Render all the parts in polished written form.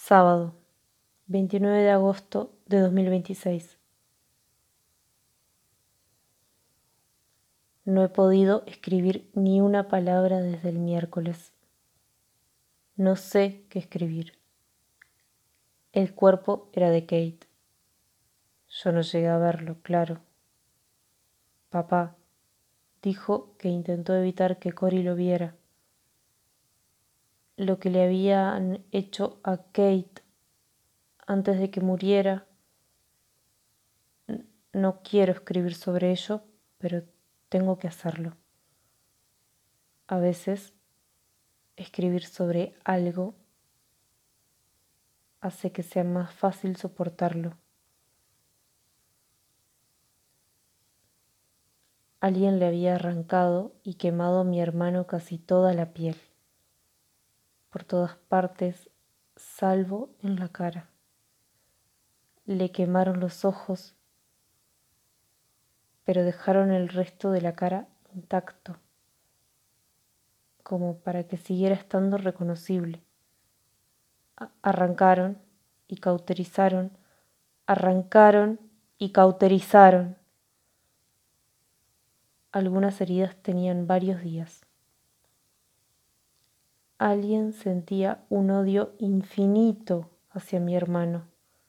Sábado, 29 de agosto de 2026. No he podido escribir ni una palabra desde el miércoles. No sé qué escribir. El cuerpo era de Kate. Yo no llegué a verlo, claro. Papá dijo que intentó evitar que Cory lo viera. Lo que le habían hecho a Kate antes de que muriera. No quiero escribir sobre ello, pero tengo que hacerlo. A veces, escribir sobre algo hace que sea más fácil soportarlo. Alguien le había arrancado y quemado a mi hermano casi toda la piel, por todas partes, salvo en la cara. Le quemaron los ojos, pero dejaron el resto de la cara intacto, como para que siguiera estando reconocible. Arrancaron y cauterizaron, arrancaron y cauterizaron. Algunas heridas tenían varios días. Alguien sentía un odio infinito hacia mi hermano.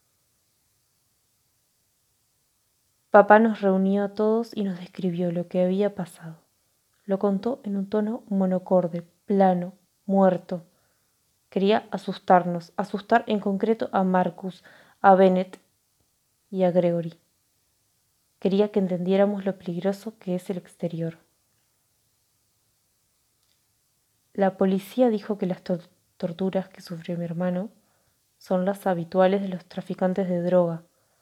Papá nos reunió a todos y nos describió lo que había pasado. Lo contó en un tono monocorde, plano, muerto. Quería asustarnos, asustar en concreto a Marcus, a Bennett y a Gregory. Quería que entendiéramos lo peligroso que es el exterior. La policía dijo que las torturas que sufrió mi hermano son las habituales de los traficantes de droga.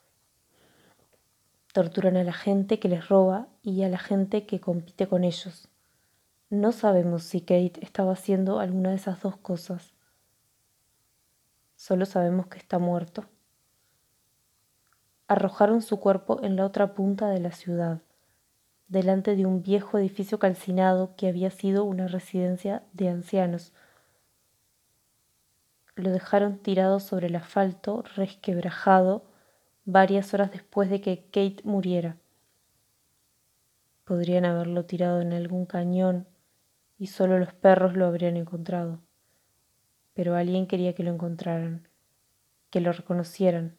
Torturan a la gente que les roba y a la gente que compite con ellos. No sabemos si Kate estaba haciendo alguna de esas dos cosas. Solo sabemos que está muerto. Arrojaron su cuerpo en la otra punta de la ciudad, delante de un viejo edificio calcinado que había sido una residencia de ancianos. Lo dejaron tirado sobre el asfalto, resquebrajado, varias horas después de que Kate muriera. Podrían haberlo tirado en algún cañón y solo los perros lo habrían encontrado. Pero alguien quería que lo encontraran, que lo reconocieran.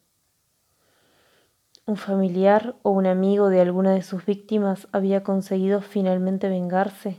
Un familiar o un amigo de alguna de sus víctimas había conseguido finalmente vengarse.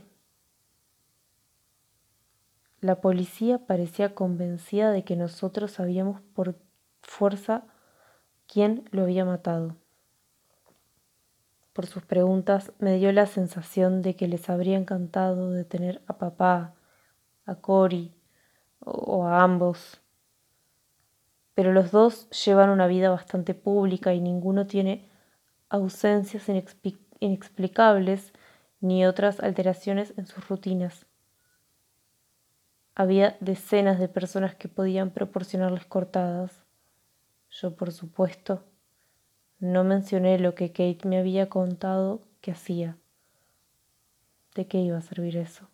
La policía parecía convencida de que nosotros sabíamos por fuerza quién lo había matado. Por sus preguntas me dio la sensación de que les habría encantado detener a papá, a Cory o a ambos. Pero los dos llevan una vida bastante pública y ninguno tiene ausencias inexplicables ni otras alteraciones en sus rutinas. Había decenas de personas que podían proporcionarles cortadas. Yo, por supuesto, no mencioné lo que Kate me había contado que hacía. ¿De qué iba a servir eso?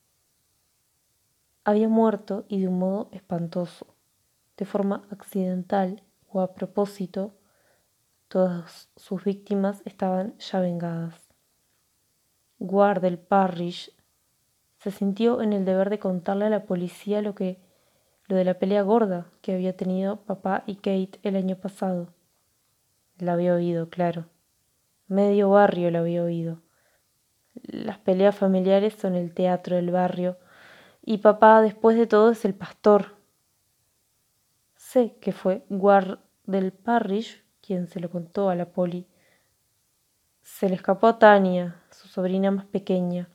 Había muerto y de un modo espantoso, de forma accidental o a propósito. Todas sus víctimas estaban ya vengadas. Ward del Parrish se sintió en el deber de contarle a la policía lo de la pelea gorda que había tenido papá y Kate el año pasado. La había oído, claro. Medio barrio la había oído. Las peleas familiares son el teatro del barrio y papá, después de todo, es el pastor. Sé que fue Ward del Parrish quien se lo contó a la poli. Se le escapó a Tania, su sobrina más pequeña.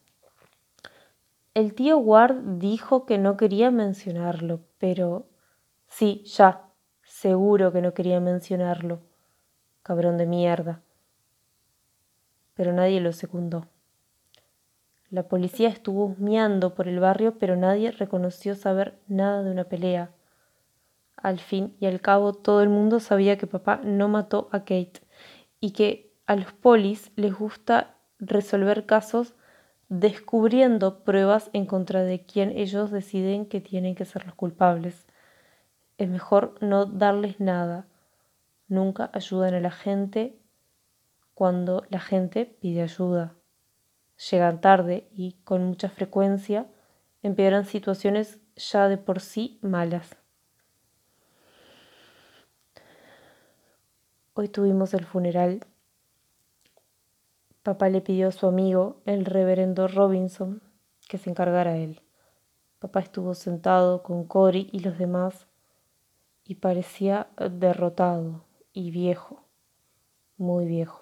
El tío Ward dijo que no quería mencionarlo, pero... Sí, ya, seguro que no quería mencionarlo. Cabrón de mierda. Pero nadie lo secundó. La policía estuvo husmeando por el barrio, pero nadie reconoció saber nada de una pelea. Al fin y al cabo, todo el mundo sabía que papá no mató a Kate y que a los polis les gusta resolver casos descubriendo pruebas en contra de quien ellos deciden que tienen que ser los culpables. Es mejor no darles nada. Nunca ayudan a la gente cuando la gente pide ayuda. Llegan tarde y, con mucha frecuencia, empeoran situaciones ya de por sí malas. Hoy tuvimos el funeral. Papá le pidió a su amigo, el reverendo Robinson, que se encargara él. Papá estuvo sentado con Cory y los demás y parecía derrotado y viejo, muy viejo.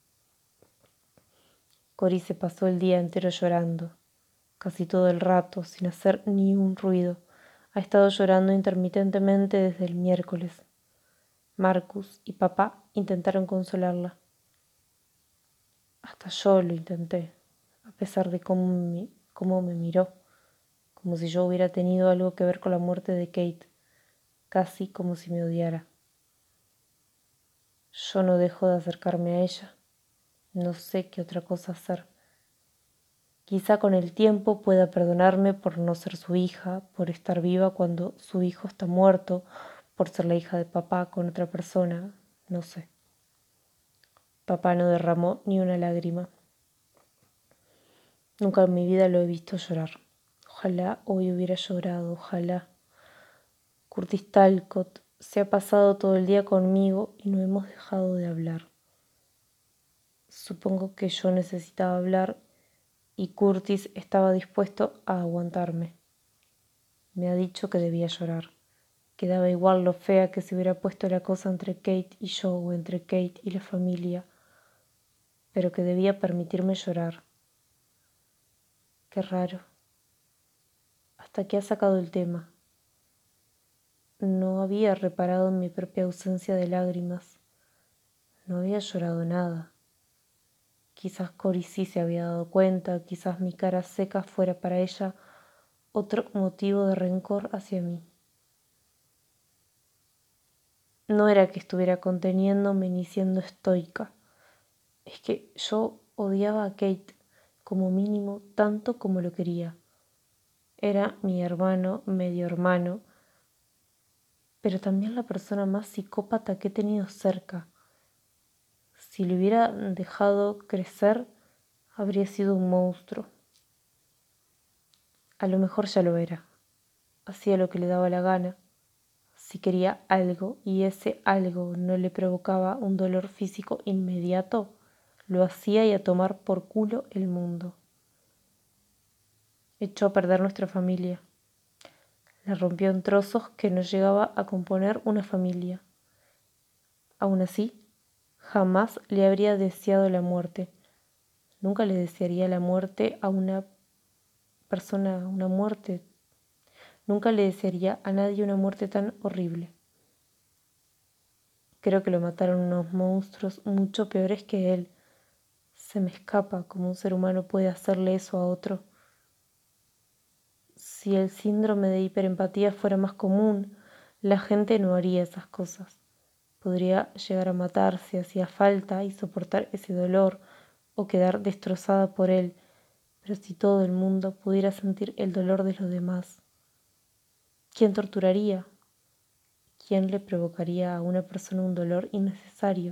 Cory se pasó el día entero llorando, casi todo el rato, sin hacer ni un ruido. Ha estado llorando intermitentemente desde el miércoles. Marcus y papá intentaron consolarla. Hasta yo lo intenté, a pesar de cómo me miró, como si yo hubiera tenido algo que ver con la muerte de Kate, casi como si me odiara. Yo no dejo de acercarme a ella. No sé qué otra cosa hacer. Quizá con el tiempo pueda perdonarme por no ser su hija, por estar viva cuando su hijo está muerto, por ser la hija de papá con otra persona, no sé. Papá no derramó ni una lágrima. Nunca en mi vida lo he visto llorar. Ojalá hoy hubiera llorado, ojalá. Curtis Talcott se ha pasado todo el día conmigo y no hemos dejado de hablar. Supongo que yo necesitaba hablar y Curtis estaba dispuesto a aguantarme. Me ha dicho que debía llorar, que daba igual lo fea que se hubiera puesto la cosa entre Kate y yo o entre Kate y la familia, pero que debía permitirme llorar. Qué raro. Hasta que ha sacado el tema. No había reparado en mi propia ausencia de lágrimas. No había llorado nada. Quizás Cory sí se había dado cuenta, quizás mi cara seca fuera para ella otro motivo de rencor hacia mí. No era que estuviera conteniéndome ni siendo estoica. Es que yo odiaba a Kate, como mínimo, tanto como lo quería. Era mi hermano, medio hermano, pero también la persona más psicópata que he tenido cerca. Si lo hubiera dejado crecer, habría sido un monstruo. A lo mejor ya lo era. Hacía lo que le daba la gana. Si quería algo y ese algo no le provocaba un dolor físico inmediato, lo hacía y a tomar por culo el mundo. Echó a perder nuestra familia. La rompió en trozos que no llegaba a componer una familia. Aún así, jamás le habría deseado la muerte. Nunca le desearía la muerte a una persona, una muerte. Nunca le desearía a nadie una muerte tan horrible. Creo que lo mataron unos monstruos mucho peores que él. Se me escapa cómo un ser humano puede hacerle eso a otro. Si el síndrome de hiperempatía fuera más común, la gente no haría esas cosas. Podría llegar a matar si hacía falta y soportar ese dolor o quedar destrozada por él, pero si todo el mundo pudiera sentir el dolor de los demás, ¿quién torturaría? ¿Quién le provocaría a una persona un dolor innecesario?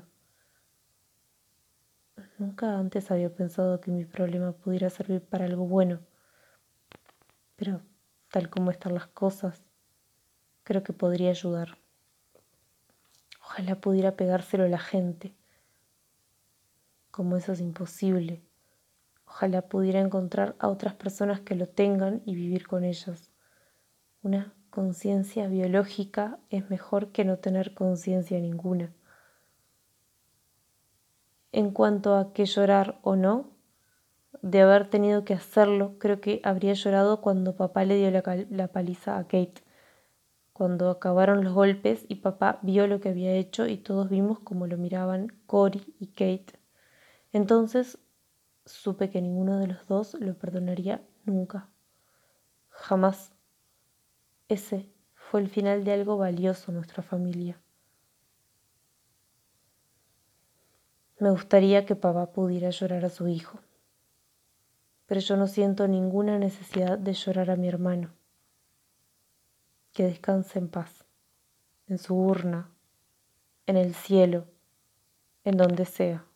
Nunca antes había pensado que mi problema pudiera servir para algo bueno, pero tal como están las cosas, creo que podría ayudar. Ojalá pudiera pegárselo a la gente. Como eso es imposible. Ojalá pudiera encontrar a otras personas que lo tengan y vivir con ellas. Una conciencia biológica es mejor que no tener conciencia ninguna. En cuanto a que llorar o no, de haber tenido que hacerlo, creo que habría llorado cuando papá le dio la paliza a Kate. Cuando acabaron los golpes y papá vio lo que había hecho y todos vimos cómo lo miraban Cory y Kate. Entonces supe que ninguno de los dos lo perdonaría nunca. Jamás. Ese fue el final de algo valioso en nuestra familia. Me gustaría que papá pudiera llorar a su hijo, pero yo no siento ninguna necesidad de llorar a mi hermano. Que descanse en paz. en su urna, en el cielo, en donde sea.